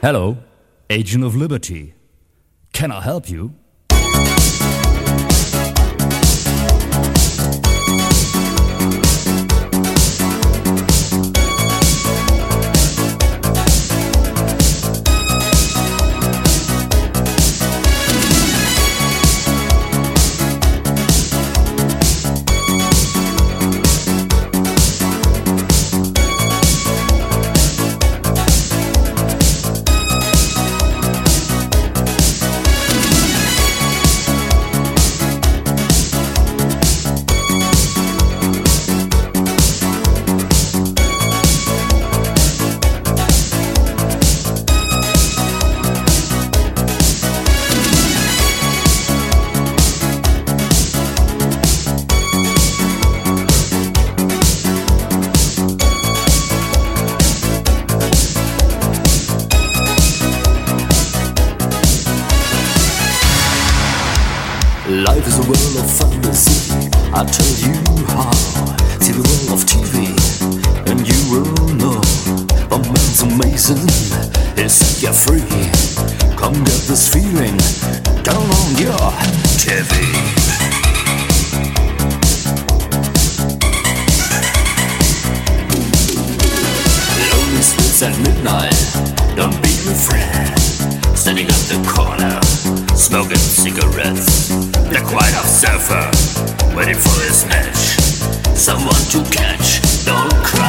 Hello, Agent of Liberty. Can I help you? Life is a world of fantasy, I'll tell you how. See the world of TV, and you will know. The man's amazing, he'll set you free. Come get this feeling, turn on your TV. Lonely streets at midnight, don't be afraid. Standing at the corner, smoking cigarettes. The quiet observer, waiting for his match. Someone to catch, don't cry.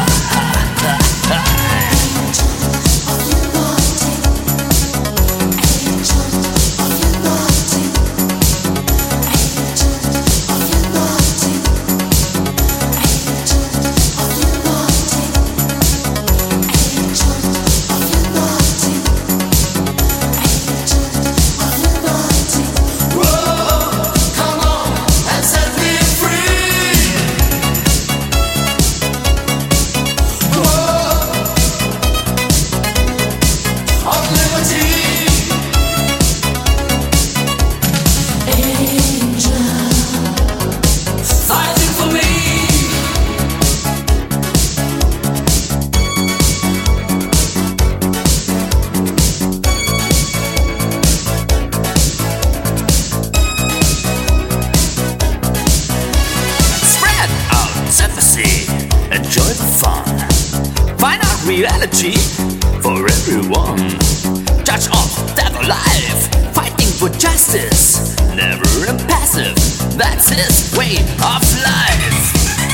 Enjoy the fun. Find out reality for everyone. Judge of death or life, fighting for justice. Never impassive, that's his way of life.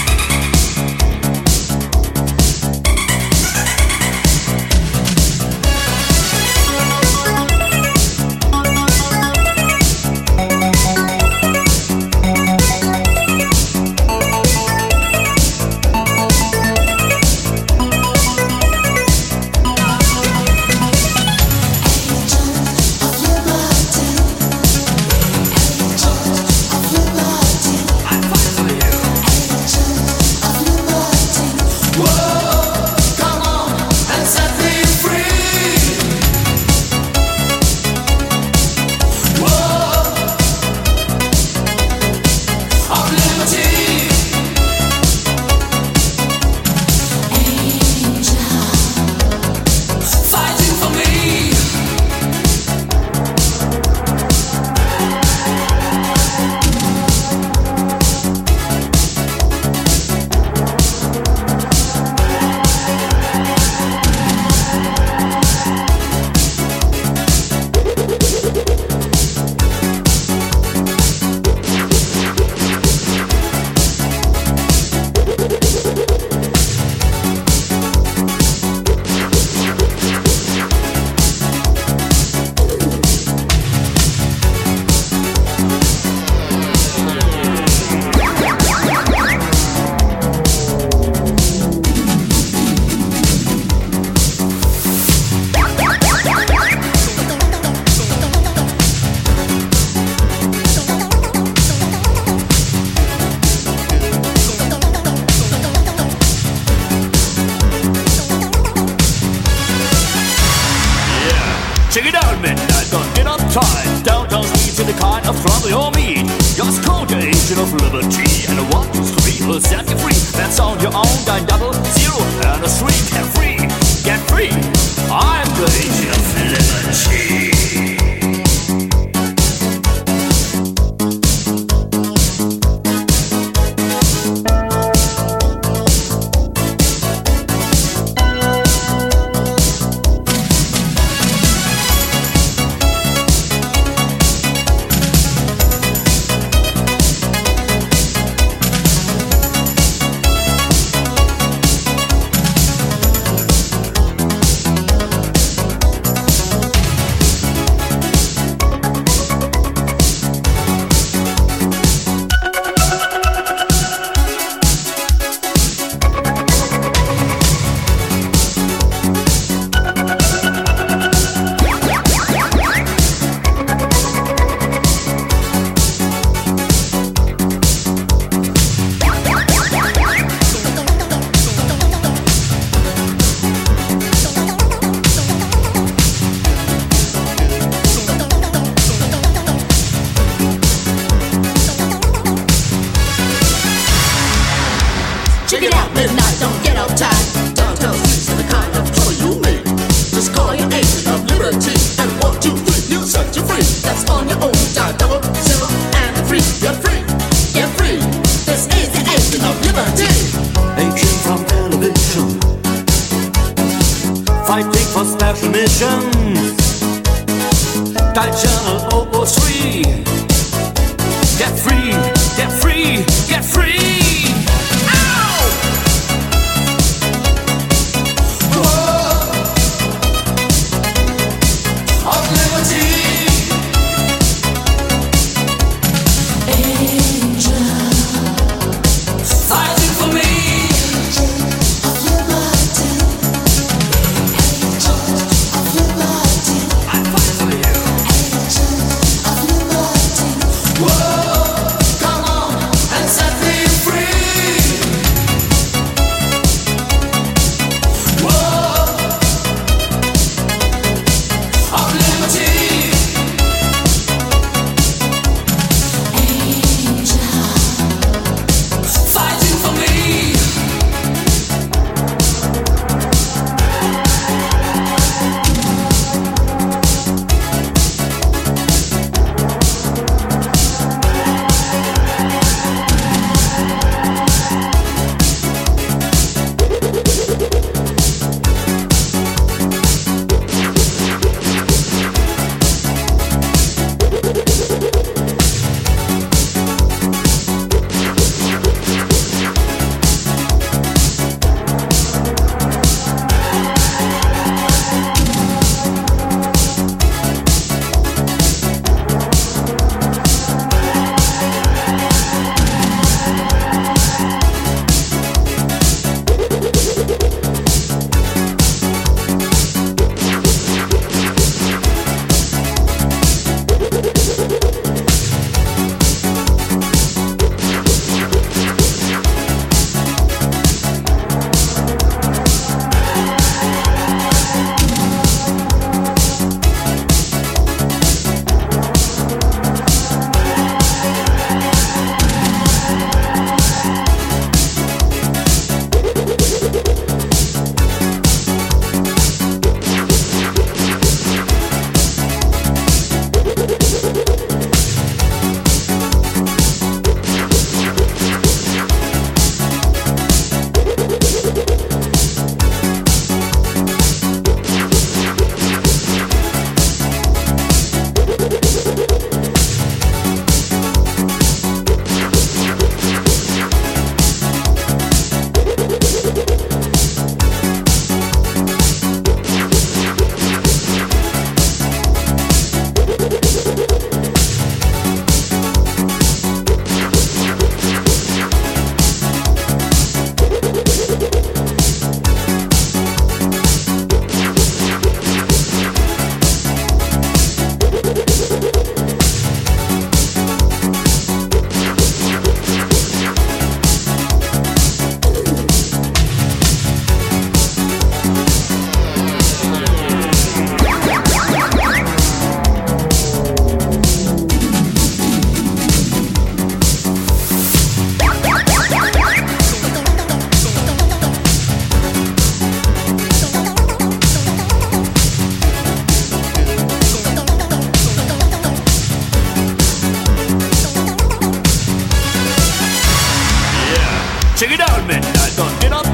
Check it out, midnight, don't get uptight. Downtown streets in the kind of trouble you'll meet. Just call the Agent of Liberty, and a 1, 2, 3 will set you free. That's on your own, 9 double 0 and a 3. Get free, get free. I'm the agent of liberty.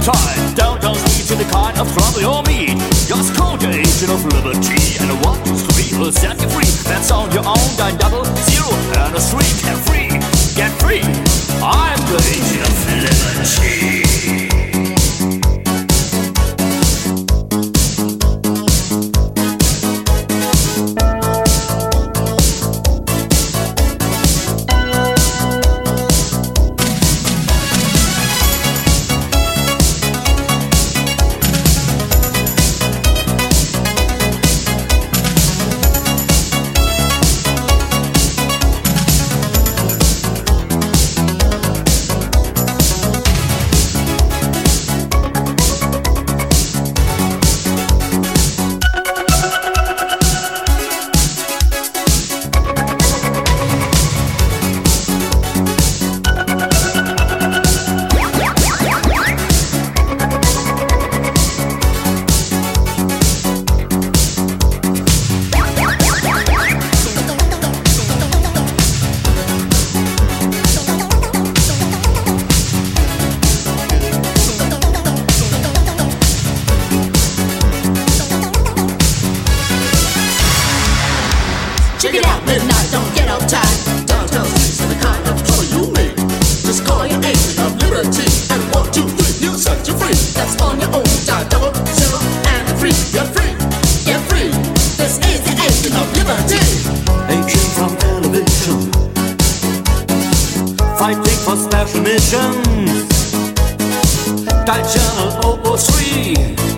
uptight. Downtown streets in the kind of trouble you'll meet. Your soldier, agent of liberty, and a 1, 2, 3 will set you free. That's on your own, 9 0 and a 3. Get free, get free. I'm the agent of liberty. Check it out, midnight, don't get uptight. Downtown streets are the kind of trouble you make. Just call your agent of liberty, and 1, 2, 3, he'll set you free. That's on your own, dial 00 and 3. You're free, get free. This is the agent of liberty. Agent from television, fighting for special missions. Dial channel 003.